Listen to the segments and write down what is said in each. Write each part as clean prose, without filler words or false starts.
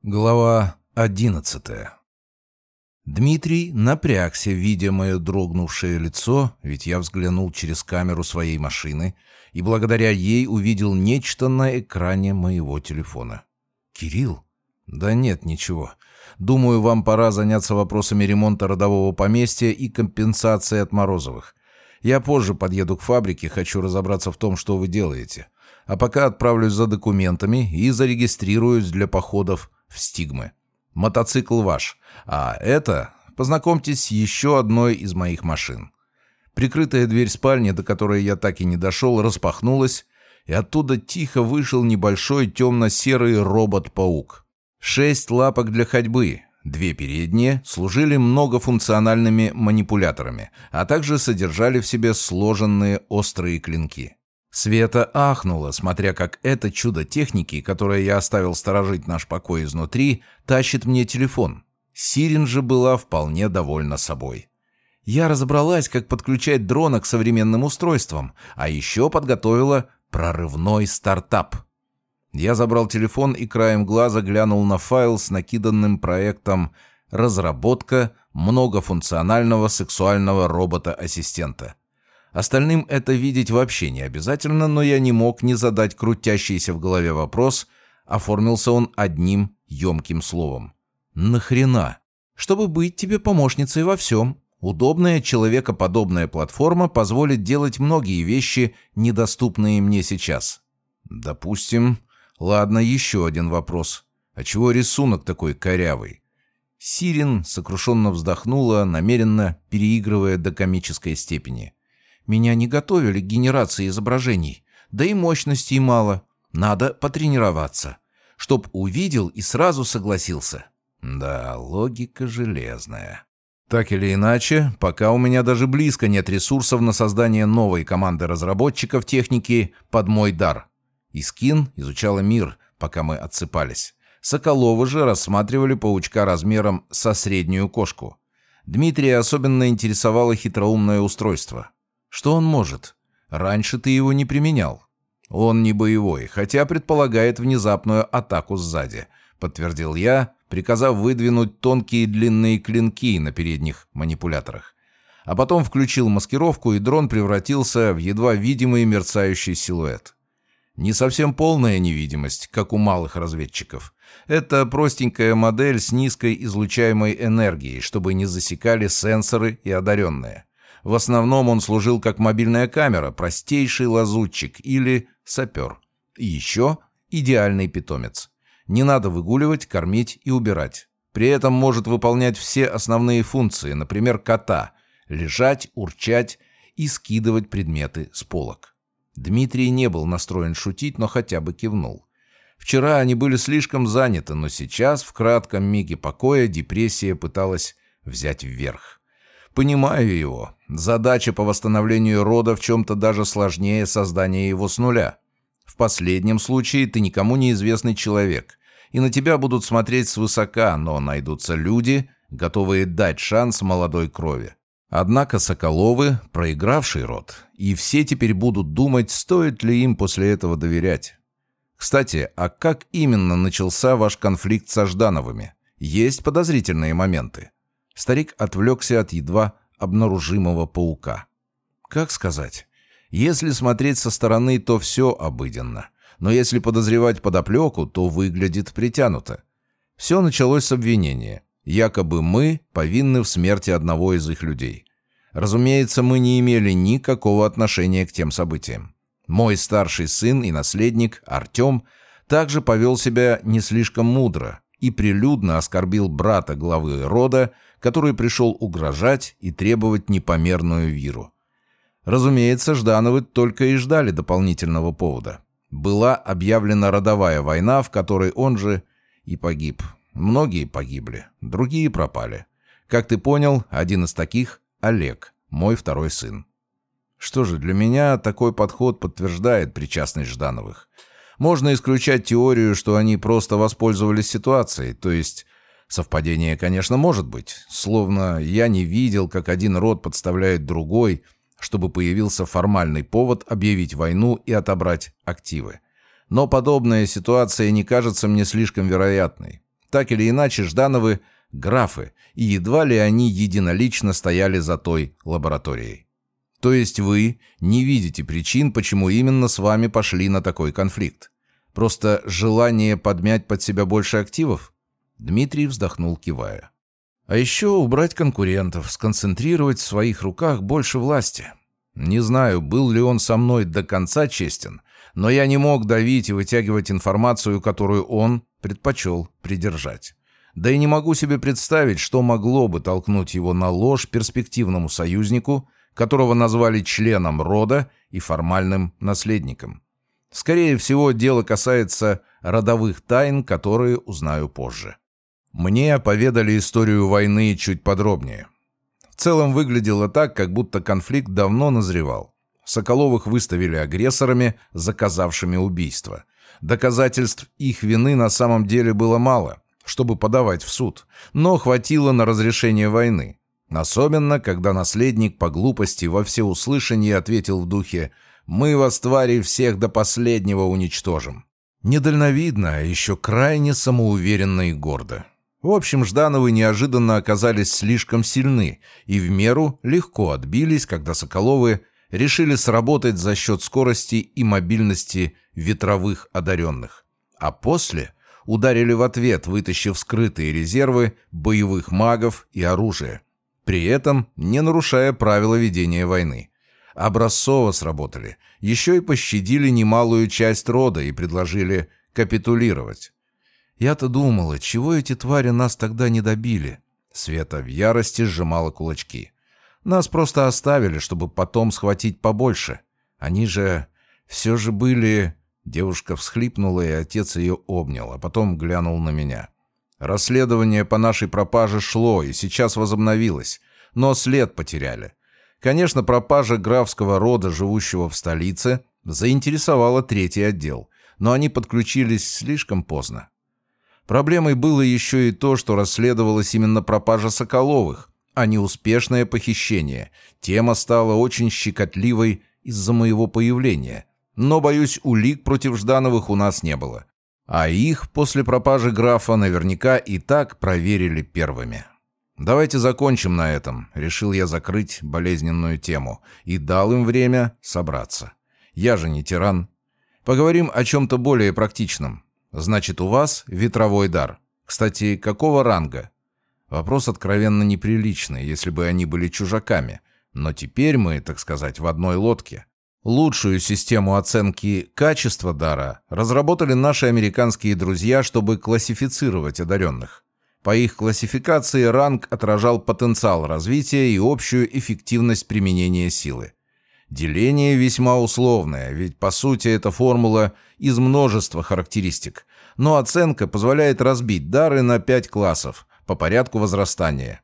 Глава 11. Дмитрий напрягся, видя мое дрогнувшее лицо, ведь я взглянул через камеру своей машины и благодаря ей увидел нечто на экране моего телефона. «Кирилл?» «Да нет, ничего. Думаю, вам пора заняться вопросами ремонта родового поместья и компенсации от Морозовых. Я позже подъеду к фабрике, хочу разобраться в том, что вы делаете. А пока отправлюсь за документами и зарегистрируюсь для походов в Стигмы. Мотоцикл ваш, а это, познакомьтесь с еще одной из моих машин». Прикрытая дверь спальни, до которой я так и не дошел, распахнулась, и оттуда тихо вышел небольшой темно-серый робот-паук. 6 лапок для ходьбы, 2 передние, служили многофункциональными манипуляторами, а также содержали в себе сложенные острые клинки. Света ахнула, смотря как это чудо техники, которое я оставил сторожить наш покой изнутри, тащит мне телефон. Сирен же была вполне довольна собой. Я разобралась, как подключать дрона к современным устройствам, а еще подготовила прорывной стартап. Я забрал телефон и краем глаза глянул на файл с накиданным проектом «Разработка многофункционального сексуального робота-ассистента». Остальным это видеть вообще не обязательно, но я не мог не задать крутящийся в голове вопрос. Оформился он одним емким словом. «Нахрена?» «Чтобы быть тебе помощницей во всем. Удобная, человекоподобная платформа позволит делать многие вещи, недоступные мне сейчас». «Допустим. Ладно, еще один вопрос. А чего рисунок такой корявый?» Сирен сокрушенно вздохнула, намеренно переигрывая до комической степени. «Меня не готовили к генерации изображений. Да и мощностей мало. Надо потренироваться. Чтоб увидел и сразу согласился». Да, логика железная. Так или иначе, пока у меня даже близко нет ресурсов на создание новой команды разработчиков техники под мой дар. Искин изучала мир, пока мы отсыпались. Соколовы же рассматривали паучка размером со среднюю кошку. Дмитрия особенно интересовало хитроумное устройство. Что он может? Раньше ты его не применял. Он не боевой, хотя предполагает внезапную атаку сзади, подтвердил я, приказав выдвинуть тонкие длинные клинки на передних манипуляторах. А потом включил маскировку, и дрон превратился в едва видимый мерцающий силуэт. Не совсем полная невидимость, как у малых разведчиков. Это простенькая модель с низкой излучаемой энергией, чтобы не засекали сенсоры и одаренные. В основном он служил как мобильная камера, простейший лазутчик или сапер. И еще идеальный питомец. Не надо выгуливать, кормить и убирать. При этом может выполнять все основные функции, например, кота – лежать, урчать и скидывать предметы с полок. Дмитрий не был настроен шутить, но хотя бы кивнул. Вчера они были слишком заняты, но сейчас, в кратком миге покоя, депрессия пыталась взять вверх. Понимаю его. Задача по восстановлению рода в чем-то даже сложнее создания его с нуля. В последнем случае ты никому неизвестный человек, и на тебя будут смотреть свысока, но найдутся люди, готовые дать шанс молодой крови. Однако Соколовы – проигравший род, и все теперь будут думать, стоит ли им после этого доверять. Кстати, а как именно начался ваш конфликт со Ждановыми? Есть подозрительные моменты. Старик отвлекся от едва обнаружимого паука. Как сказать? Если смотреть со стороны, то все обыденно. Но если подозревать подоплеку, то выглядит притянуто. Все началось с обвинения. Якобы мы повинны в смерти одного из их людей. Разумеется, мы не имели никакого отношения к тем событиям. Мой старший сын и наследник, Артем, также повел себя не слишком мудро и прилюдно оскорбил брата главы рода, который пришел угрожать и требовать непомерную виру. Разумеется, Ждановы только и ждали дополнительного повода. Была объявлена родовая война, в которой он же и погиб. Многие погибли, другие пропали. Как ты понял, один из таких – Олег, мой второй сын. Что же, для меня такой подход подтверждает причастность Ждановых. Можно исключать теорию, что они просто воспользовались ситуацией, то есть совпадение, конечно, может быть. Словно я не видел, как один род подставляет другой, чтобы появился формальный повод объявить войну и отобрать активы. Но подобная ситуация не кажется мне слишком вероятной. так или иначе Ждановы — графы, и едва ли они единолично стояли за той лабораторией. То есть вы не видите причин, почему именно с вами пошли на такой конфликт? Просто желание подмять под себя больше активов? Дмитрий вздохнул, кивая. А еще убрать конкурентов, сконцентрировать в своих руках больше власти. Не знаю, был ли он со мной до конца честен, но я не мог давить и вытягивать информацию, которую он предпочел придержать. Да и не могу себе представить, что могло бы толкнуть его на ложь перспективному союзнику, которого назвали членом рода и формальным наследником. Скорее всего, дело касается родовых тайн, которые узнаю позже. Мне поведали историю войны чуть подробнее. В целом выглядело так, как будто конфликт давно назревал. Соколовых выставили агрессорами, заказавшими убийство. Доказательств их вины на самом деле было мало, чтобы подавать в суд, но хватило на разрешение войны. Особенно, когда наследник по глупости во всеуслышание ответил в духе «Мы вас, твари, всех до последнего уничтожим». Недальновидно, а еще крайне самоуверенно и гордо. В общем, Ждановы неожиданно оказались слишком сильны и в меру легко отбились, когда Соколовы решили сработать за счет скорости и мобильности ветровых одаренных. А после ударили в ответ, вытащив скрытые резервы боевых магов и оружия, при этом не нарушая правила ведения войны. Образцово сработали, еще и пощадили немалую часть рода и предложили капитулировать. Я-то думала, чего эти твари нас тогда не добили? Света в ярости сжимала кулачки. Нас просто оставили, чтобы потом схватить побольше. Они же все же были... Девушка всхлипнула, и отец ее обнял, а потом глянул на меня. Расследование по нашей пропаже шло, и сейчас возобновилось, но след потеряли. Конечно, пропажа графского рода, живущего в столице, заинтересовала третий отдел, но они подключились слишком поздно. Проблемой было еще и то, что расследовалась именно пропажа Соколовых, а не успешное похищение. Тема стала очень щекотливой из-за моего появления. Но, боюсь, улик против Ждановых у нас не было. А их после пропажи графа наверняка и так проверили первыми. «Давайте закончим на этом», — решил я закрыть болезненную тему и дал им время собраться. Я же не тиран. Поговорим о чем-то более практичном. Значит, у вас ветровой дар. Кстати, какого ранга? Вопрос откровенно неприличный, если бы они были чужаками. Но теперь мы, так сказать, в одной лодке. Лучшую систему оценки качества дара разработали наши американские друзья, чтобы классифицировать одаренных. По их классификации ранг отражал потенциал развития и общую эффективность применения силы. Деление весьма условное, ведь по сути это формула из множества характеристик, но оценка позволяет разбить дары на 5 классов по порядку возрастания.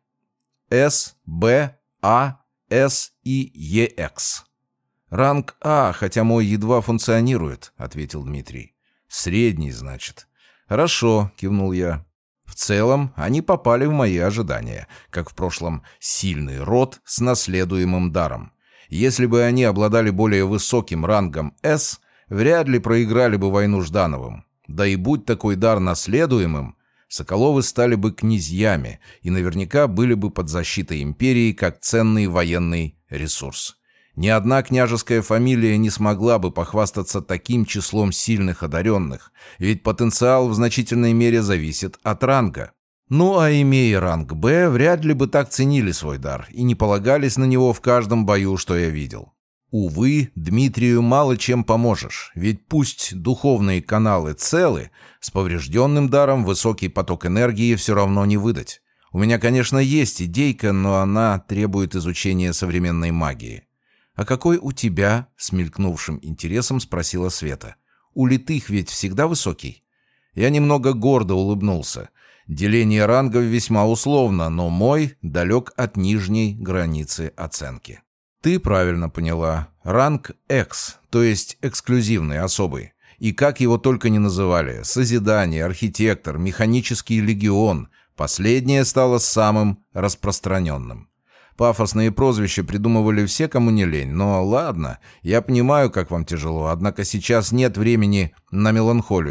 С, Б, А, С и ЕХ. «Ранг А, хотя мой едва функционирует», — ответил Дмитрий. «Средний, значит». «Хорошо», — кивнул я. В целом, они попали в мои ожидания, как в прошлом сильный род с наследуемым даром. Если бы они обладали более высоким рангом С, вряд ли проиграли бы войну Ждановым. Да и будь такой дар наследуемым, Соколовы стали бы князьями и наверняка были бы под защитой империи как ценный военный ресурс. Ни одна княжеская фамилия не смогла бы похвастаться таким числом сильных одаренных, ведь потенциал в значительной мере зависит от ранга. Ну а имея ранг Б, вряд ли бы так ценили свой дар и не полагались на него в каждом бою, что я видел. Увы, Дмитрию мало чем поможешь, ведь пусть духовные каналы целы, с поврежденным даром высокий поток энергии все равно не выдать. У меня, конечно, есть идейка, но она требует изучения современной магии. «А какой у тебя?» — с мелькнувшим интересом спросила Света. «У литых ведь всегда высокий?» Я немного гордо улыбнулся. Деление рангов весьма условно, но мой далек от нижней границы оценки. Ты правильно поняла. Ранг X, то есть эксклюзивный, особый. И как его только не называли. Созидание, архитектор, механический легион. Последнее стало самым распространенным. Пафосные прозвища придумывали все, кому не лень. Но ладно, я понимаю, как вам тяжело, однако сейчас нет времени на меланхолию.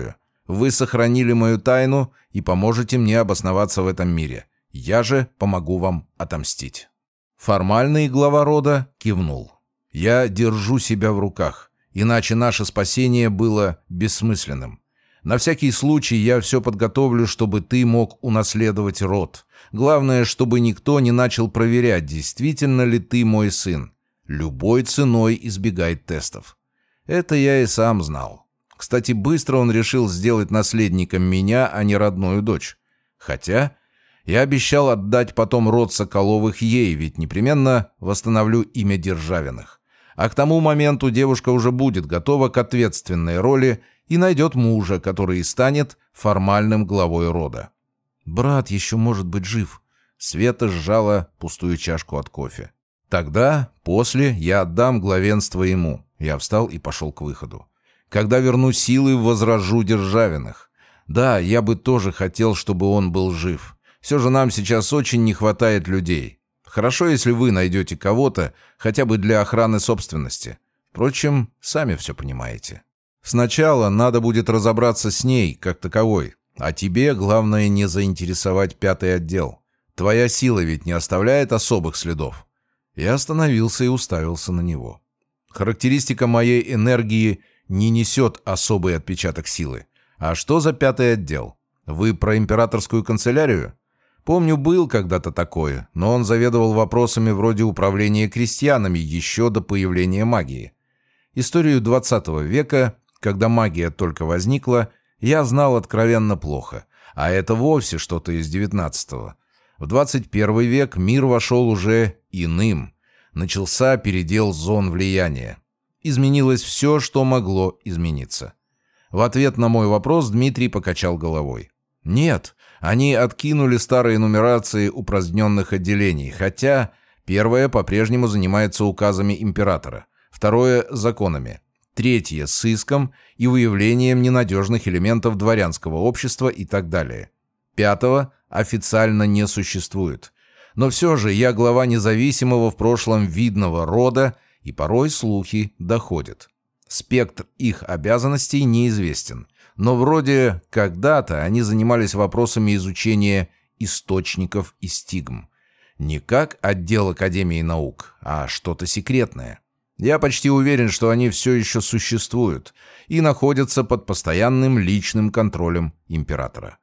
Вы сохранили мою тайну и поможете мне обосноваться в этом мире. Я же помогу вам отомстить». Формальный глава рода кивнул. «Я держу себя в руках, иначе наше спасение было бессмысленным. На всякий случай я все подготовлю, чтобы ты мог унаследовать род. Главное, чтобы никто не начал проверять, действительно ли ты мой сын. Любой ценой избегай тестов». Это я и сам знал. Кстати, быстро он решил сделать наследником меня, а не родную дочь. Хотя я обещал отдать потом род Соколовых ей, ведь непременно восстановлю имя Державиных. А к тому моменту девушка уже будет готова к ответственной роли и найдет мужа, который и станет формальным главой рода. «Брат еще может быть жив». Света сжала пустую чашку от кофе. «Тогда, после, я отдам главенство ему». Я встал и пошел к выходу. «Когда верну силы, возрожу Державиных. Да, я бы тоже хотел, чтобы он был жив. Все же нам сейчас очень не хватает людей. Хорошо, если вы найдете кого-то, хотя бы для охраны собственности. Впрочем, сами все понимаете. Сначала надо будет разобраться с ней, как таковой. А тебе, главное, не заинтересовать 5-й отдел. Твоя сила ведь не оставляет особых следов». Я остановился и уставился на него. Характеристика моей энергии не несет особый отпечаток силы. А что за 5-й отдел? Вы про императорскую канцелярию? Помню, был когда-то такое, но он заведовал вопросами вроде управления крестьянами еще до появления магии. Историю 20 века, когда магия только возникла, я знал откровенно плохо, а это вовсе что-то из 19-го. В 21 век мир вошел уже иным. Начался передел зон влияния. Изменилось все, что могло измениться. В ответ на мой вопрос Дмитрий покачал головой. Нет, они откинули старые нумерации упраздненных отделений, хотя первое по-прежнему занимается указами императора, второе – законами, третье – сыском и выявлением ненадежных элементов дворянского общества и так далее. Пятого официально не существует. Но все же я глава независимого в прошлом видного рода, и порой слухи доходят. Спектр их обязанностей неизвестен, но вроде когда-то они занимались вопросами изучения источников и стигм. Не как отдел Академии наук, а что-то секретное. Я почти уверен, что они все еще существуют и находятся под постоянным личным контролем императора.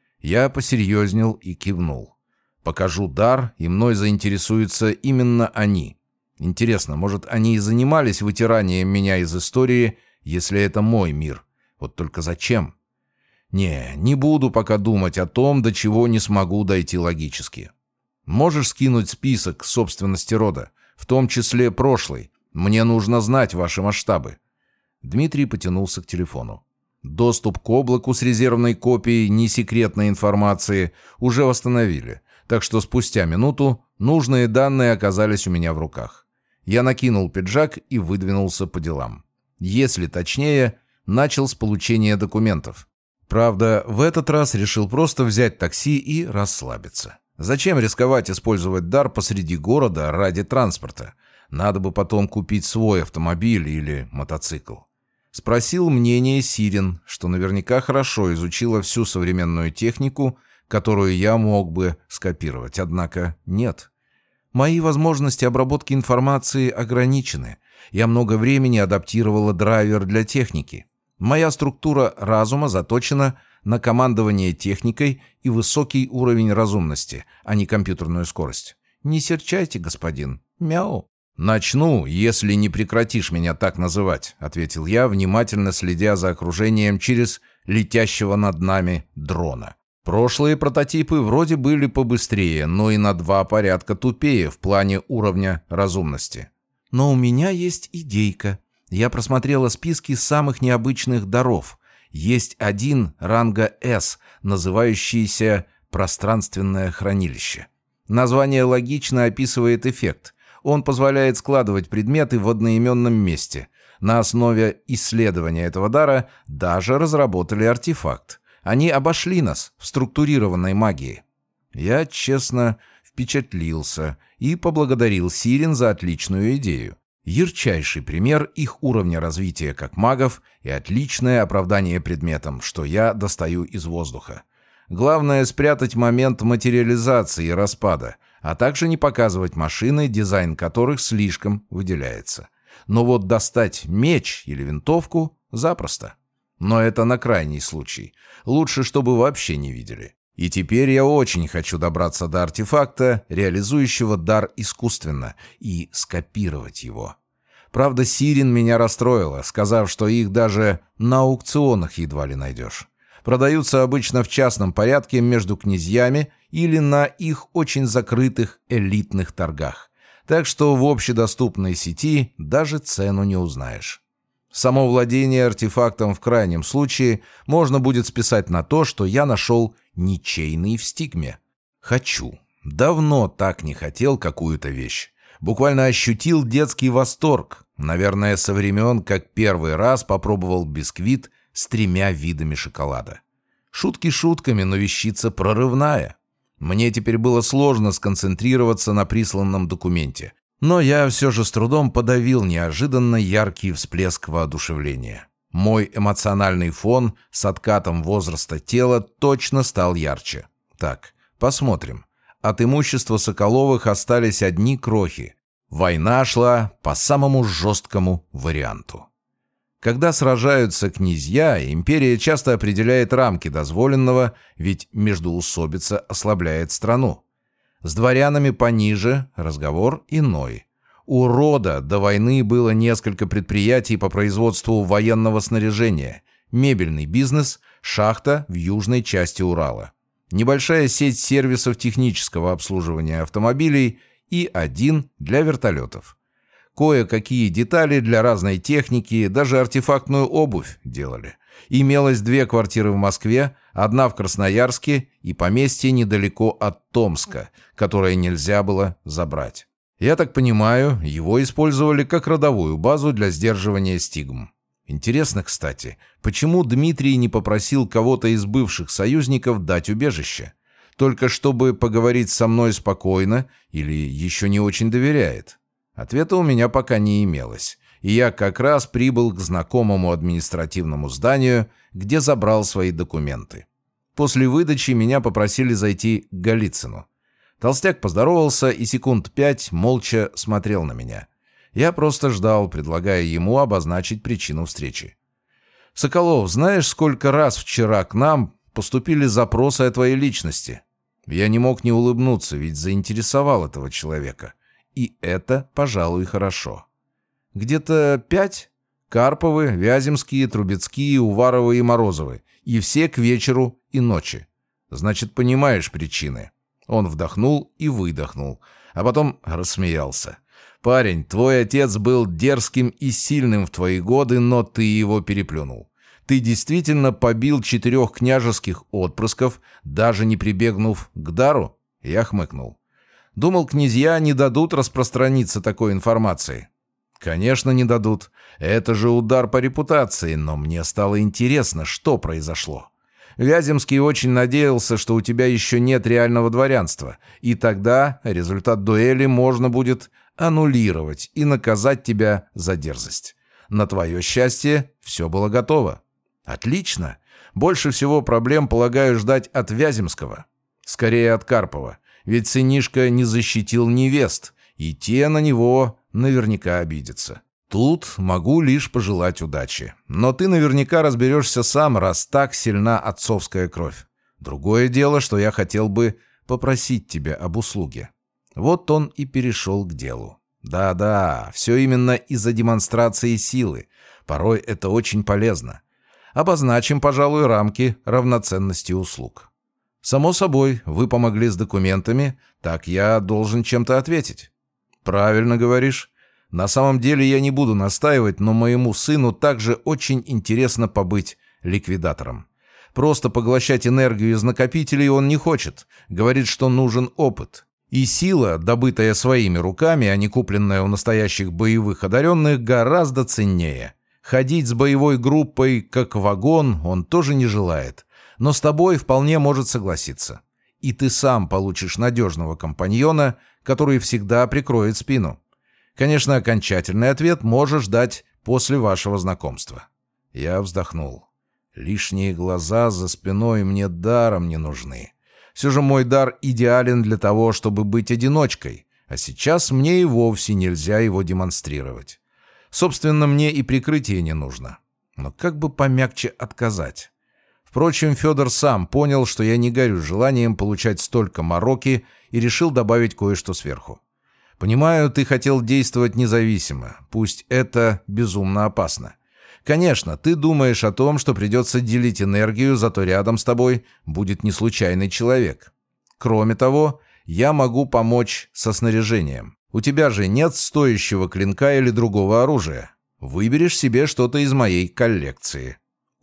Я посерьезнел и кивнул. Покажу дар, и мной заинтересуются именно они. Интересно, может, они и занимались вытиранием меня из истории, если это мой мир? Вот только зачем? Не буду пока думать о том, до чего не смогу дойти логически. Можешь скинуть список собственности рода, в том числе прошлый. Мне нужно знать ваши масштабы. Дмитрий потянулся к телефону. Доступ к облаку с резервной копией несекретной информации уже восстановили, так что спустя минуту нужные данные оказались у меня в руках. Я накинул пиджак и выдвинулся по делам. Если точнее, начал с получения документов. Правда, в этот раз решил просто взять такси и расслабиться. Зачем рисковать использовать дар посреди города ради транспорта? Надо бы потом купить свой автомобиль или мотоцикл. Спросил мнение Сирен, что наверняка хорошо изучила всю современную технику, которую я мог бы скопировать, однако нет. Мои возможности обработки информации ограничены. Я много времени адаптировала драйвер для техники. Моя структура разума заточена на командование техникой и высокий уровень разумности, а не компьютерную скорость. Не серчайте, господин. Мяу. «Начну, если не прекратишь меня так называть», — ответил я, внимательно следя за окружением через летящего над нами дрона. Прошлые прототипы вроде были побыстрее, но и на 2 порядка тупее в плане уровня разумности. Но у меня есть идейка. Я просмотрела списки самых необычных даров. Есть один ранга «С», называющийся «Пространственное хранилище». Название логично описывает эффект. Он позволяет складывать предметы в одноименном месте. На основе исследования этого дара даже разработали артефакт. Они обошли нас в структурированной магии. Я, честно, впечатлился и поблагодарил Сирен за отличную идею. Ярчайший пример их уровня развития как магов и отличное оправдание предметам, что я достаю из воздуха. Главное спрятать момент материализации и распада, а также не показывать машины, дизайн которых слишком выделяется. Но вот достать меч или винтовку запросто. Но это на крайний случай. Лучше, чтобы вообще не видели. И теперь я очень хочу добраться до артефакта, реализующего дар искусственно, и скопировать его. Правда, Сирин меня расстроила, сказав, что их даже на аукционах едва ли найдешь. Продаются обычно в частном порядке между князьями или на их очень закрытых элитных торгах. Так что в общедоступной сети даже цену не узнаешь. Само владение артефактом в крайнем случае можно будет списать на то, что я нашел ничейный в стигме. Хочу. Давно так не хотел какую-то вещь. Буквально ощутил детский восторг. Наверное, со времен, как первый раз попробовал бисквит с 3 видами шоколада. Шутки шутками, но вещица прорывная. Мне теперь было сложно сконцентрироваться на присланном документе. Но я все же с трудом подавил неожиданно яркий всплеск воодушевления. Мой эмоциональный фон с откатом возраста тела точно стал ярче. Так, посмотрим. От имущества Соколовых остались одни крохи. Война шла по самому жесткому варианту. Когда сражаются князья, империя часто определяет рамки дозволенного, ведь междоусобица ослабляет страну. С дворянами пониже разговор иной. У рода до войны было несколько предприятий по производству военного снаряжения, мебельный бизнес, шахта в южной части Урала, небольшая сеть сервисов технического обслуживания автомобилей и один для вертолетов. Кое-какие детали для разной техники, даже артефактную обувь делали. Имелось 2 квартиры в Москве, 1 в Красноярске и поместье недалеко от Томска, которое нельзя было забрать. Я так понимаю, его использовали как родовую базу для сдерживания стигм. Интересно, кстати, почему Дмитрий не попросил кого-то из бывших союзников дать убежище? Только чтобы поговорить со мной спокойно или еще не очень доверяет? Ответа у меня пока не имелось, и я как раз прибыл к знакомому административному зданию, где забрал свои документы. После выдачи меня попросили зайти к Голицыну. Толстяк поздоровался и секунд 5 молча смотрел на меня. Я просто ждал, предлагая ему обозначить причину встречи. «Соколов, знаешь, сколько раз вчера к нам поступили запросы о твоей личности?» Я не мог не улыбнуться, ведь заинтересовал этого человека. И это, пожалуй, хорошо. Где-то 5? Карповы, Вяземские, Трубецкие, Уваровы и Морозовы. И все к вечеру и ночи. Значит, понимаешь причины. Он вдохнул и выдохнул, а потом рассмеялся. «Парень, твой отец был дерзким и сильным в твои годы, но ты его переплюнул. Ты действительно побил 4 княжеских отпрысков, даже не прибегнув к дару?» Я хмыкнул. Думал, князья не дадут распространиться такой информации. Конечно, не дадут. Это же удар по репутации, но мне стало интересно, что произошло. Вяземский очень надеялся, что у тебя еще нет реального дворянства, и тогда результат дуэли можно будет аннулировать и наказать тебя за дерзость. На твое счастье, все было готово. Отлично. Больше всего проблем, полагаю, ждать от Вяземского. Скорее, от Карпова. Ведь сынишка не защитил невест, и те на него наверняка обидятся. Тут могу лишь пожелать удачи. Но ты наверняка разберешься сам, раз так сильна отцовская кровь. Другое дело, что я хотел бы попросить тебя об услуге. Вот он и перешел к делу. Да-да, все именно из-за демонстрации силы. Порой это очень полезно. Обозначим, пожалуй, рамки равноценности услуг. Само собой, вы помогли с документами, так я должен чем-то ответить. Правильно говоришь. На самом деле я не буду настаивать, но моему сыну также очень интересно побыть ликвидатором. Просто поглощать энергию из накопителей он не хочет. Говорит, что нужен опыт. И сила, добытая своими руками, а не купленная у настоящих боевых одаренных, гораздо ценнее. Ходить с боевой группой как вагон он тоже не желает. Но с тобой вполне может согласиться. И ты сам получишь надежного компаньона, который всегда прикроет спину. Конечно, окончательный ответ можешь дать после вашего знакомства». Я вздохнул. Лишние глаза за спиной мне даром не нужны. Все же мой дар идеален для того, чтобы быть одиночкой, а сейчас мне и вовсе нельзя его демонстрировать. Собственно, мне и прикрытие не нужно. Но как бы помягче отказать? Впрочем, Федор сам понял, что я не горю желанием получать столько мороки и решил добавить кое-что сверху. «Понимаю, ты хотел действовать независимо, пусть это безумно опасно. Конечно, ты думаешь о том, что придется делить энергию, зато рядом с тобой будет не случайный человек. Кроме того, я могу помочь со снаряжением. У тебя же нет стоящего клинка или другого оружия. Выберешь себе что-то из моей коллекции».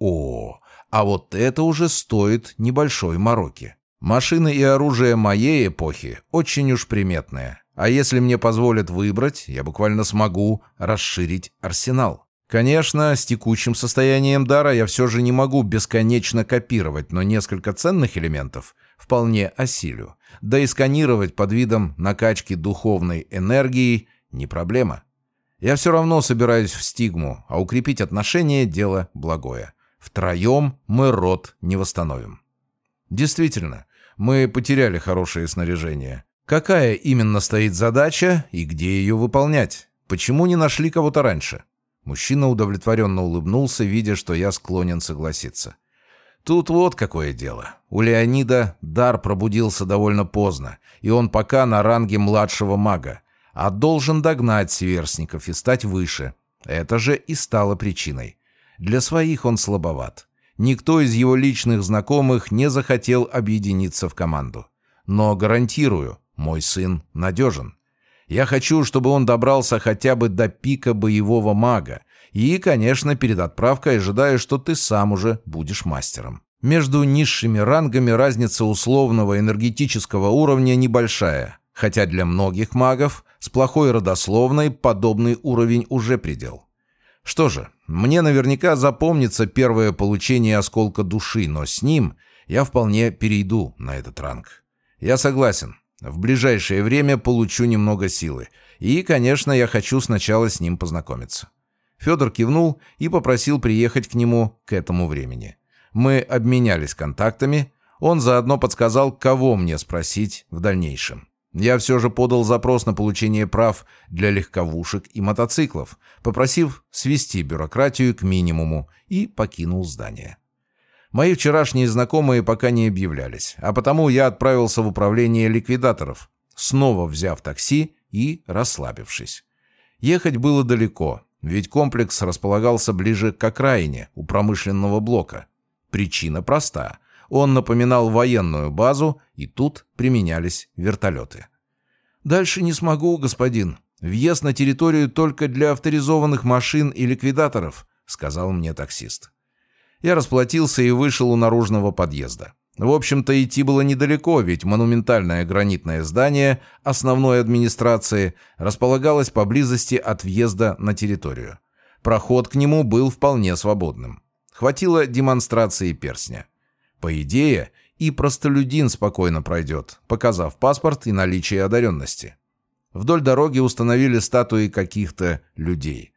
О, а вот это уже стоит небольшой мороки. Машины и оружие моей эпохи очень уж приметные. А если мне позволят выбрать, я буквально смогу расширить арсенал. Конечно, с текущим состоянием дара я все же не могу бесконечно копировать, но несколько ценных элементов вполне осилю. Да и сканировать под видом накачки духовной энергии не проблема. Я все равно собираюсь в стигму, а укрепить отношения – дело благое. Втроем мы род не восстановим. Действительно, мы потеряли хорошее снаряжение. Какая именно стоит задача и где ее выполнять? Почему не нашли кого-то раньше? Мужчина удовлетворенно улыбнулся, видя, что я склонен согласиться. Тут вот какое дело. У Леонида дар пробудился довольно поздно, и он пока на ранге младшего мага, а должен догнать сверстников и стать выше. Это же и стало причиной. Для своих он слабоват. Никто из его личных знакомых не захотел объединиться в команду. Но гарантирую, мой сын надежен. Я хочу, чтобы он добрался хотя бы до пика боевого мага. И, конечно, перед отправкой ожидаю, что ты сам уже будешь мастером. Между низшими рангами разница условного энергетического уровня небольшая, хотя для многих магов с плохой родословной подобный уровень уже предел. Что же, мне наверняка запомнится первое получение осколка души, но с ним я вполне перейду на этот ранг. Я согласен. В ближайшее время получу немного силы. И, конечно, я хочу сначала с ним познакомиться». Федор кивнул и попросил приехать к нему к этому времени. Мы обменялись контактами. Он заодно подсказал, кого мне спросить в дальнейшем. Я все же подал запрос на получение прав для легковушек и мотоциклов, попросив свести бюрократию к минимуму, и покинул здание. Мои вчерашние знакомые пока не объявлялись, а потому я отправился в управление ликвидаторов, снова взяв такси и расслабившись. Ехать было далеко, ведь комплекс располагался ближе к окраине, у промышленного блока. Причина проста. Он напоминал военную базу, и тут применялись вертолеты. «Дальше не смогу, господин. Въезд на территорию только для авторизованных машин и ликвидаторов», — сказал мне таксист. Я расплатился и вышел у наружного подъезда. В общем-то, идти было недалеко, ведь монументальное гранитное здание основной администрации располагалось поблизости от въезда на территорию. Проход к нему был вполне свободным. Хватило демонстрации перстня. По идее, и простолюдин спокойно пройдет, показав паспорт и наличие одаренности. Вдоль дороги установили статуи каких-то людей.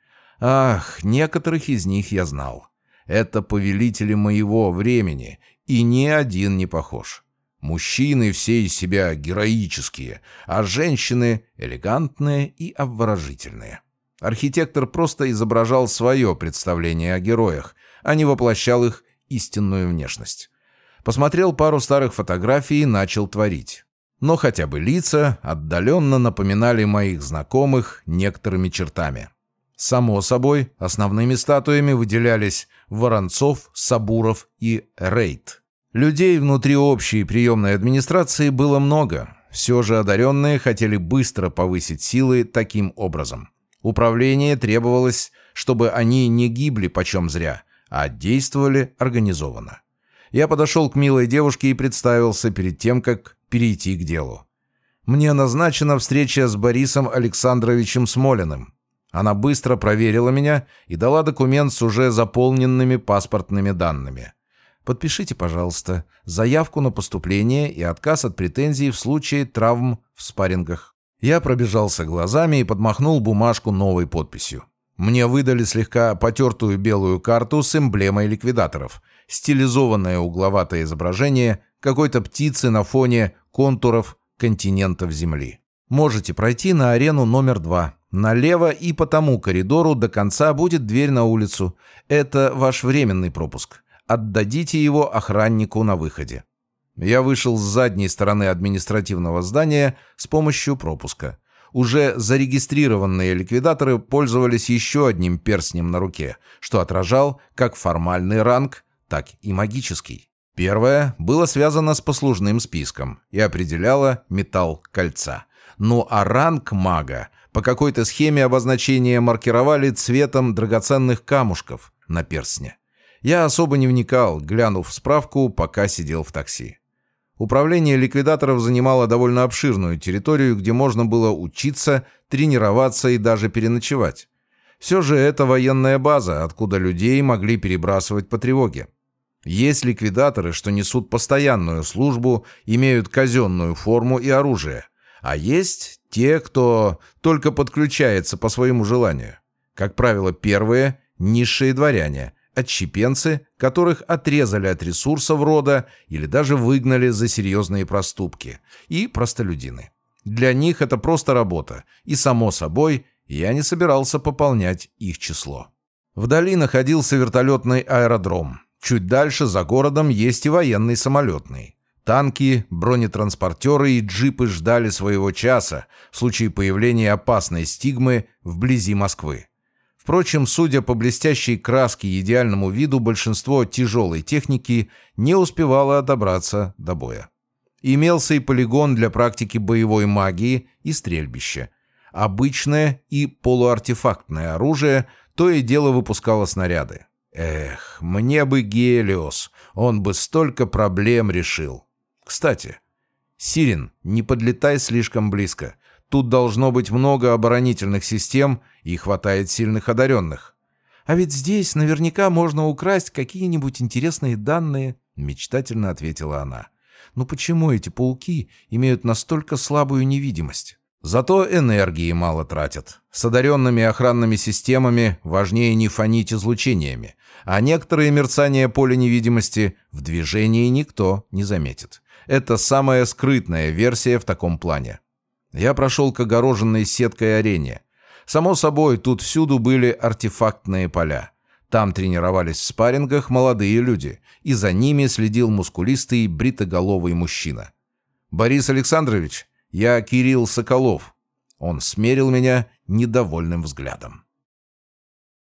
Ах, некоторых из них я знал. Это повелители моего времени, и ни один не похож. Мужчины все из себя героические, а женщины элегантные и обворожительные. Архитектор просто изображал свое представление о героях, а не воплощал их истинную внешность. Посмотрел пару старых фотографий и начал творить. Но хотя бы лица отдаленно напоминали моих знакомых некоторыми чертами. Само собой, основными статуями выделялись Воронцов, Сабуров и Рейд. Людей внутри общей приемной администрации было много. Все же одаренные хотели быстро повысить силы таким образом. Управление требовалось, чтобы они не гибли почем зря, а действовали организованно. Я подошел к милой девушке и представился перед тем, как перейти к делу. Мне назначена встреча с Борисом Александровичем Смолиным. Она быстро проверила меня и дала документ с уже заполненными паспортными данными. Подпишите, пожалуйста, заявку на поступление и отказ от претензий в случае травм в спаррингах. Я пробежался глазами и подмахнул бумажку новой подписью. Мне выдали слегка потертую белую карту с эмблемой ликвидаторов, стилизованное угловатое изображение какой-то птицы на фоне контуров континентов Земли. Можете пройти на арену номер 2. Налево и по тому коридору до конца будет дверь на улицу. Это ваш временный пропуск. Отдадите его охраннику на выходе. Я вышел с задней стороны административного здания с помощью пропуска. Уже зарегистрированные ликвидаторы пользовались еще одним перстнем на руке, что отражал как формальный ранг, так и магический. Первое было связано с послужным списком и определяло металл кольца. Ну а ранг мага по какой-то схеме обозначения маркировали цветом драгоценных камушков на перстне. Я особо не вникал, глянув в справку, пока сидел в такси. Управление ликвидаторов занимало довольно обширную территорию, где можно было учиться, тренироваться и даже переночевать. Все же это военная база, откуда людей могли перебрасывать по тревоге. Есть ликвидаторы, что несут постоянную службу, имеют казенную форму и оружие. А есть те, кто только подключается по своему желанию. Как правило, первые – низшие дворяне, отщепенцы, которых отрезали от ресурсов рода или даже выгнали за серьезные проступки, и простолюдины. Для них это просто работа, и, само собой, я не собирался пополнять их число. Вдали находился вертолетный аэродром. Чуть дальше, за городом, есть и военный самолетный. Танки, бронетранспортеры и джипы ждали своего часа в случае появления опасной стигмы вблизи Москвы. Впрочем, судя по блестящей краске и идеальному виду, большинство тяжелой техники не успевало добраться до боя. Имелся и полигон для практики боевой магии и стрельбища. Обычное и полуартефактное оружие то и дело выпускало снаряды. Эх, мне бы Гелиос, он бы столько проблем решил. Кстати, Сирен, не подлетай слишком близко. Тут должно быть много оборонительных систем и хватает сильных одаренных. А ведь здесь наверняка можно украсть какие-нибудь интересные данные, мечтательно ответила она. Но почему эти пауки имеют настолько слабую невидимость? Зато энергии мало тратят. С одаренными охранными системами важнее не фонить излучениями, а некоторые мерцания поля невидимости в движении никто не заметит. Это самая скрытная версия в таком плане. Я прошел к огороженной сеткой арене. Само собой, тут всюду были артефактные поля. Там тренировались в спаррингах молодые люди, и за ними следил мускулистый бритоголовый мужчина. «Борис Александрович, я Кирилл Соколов». Он смерил меня недовольным взглядом.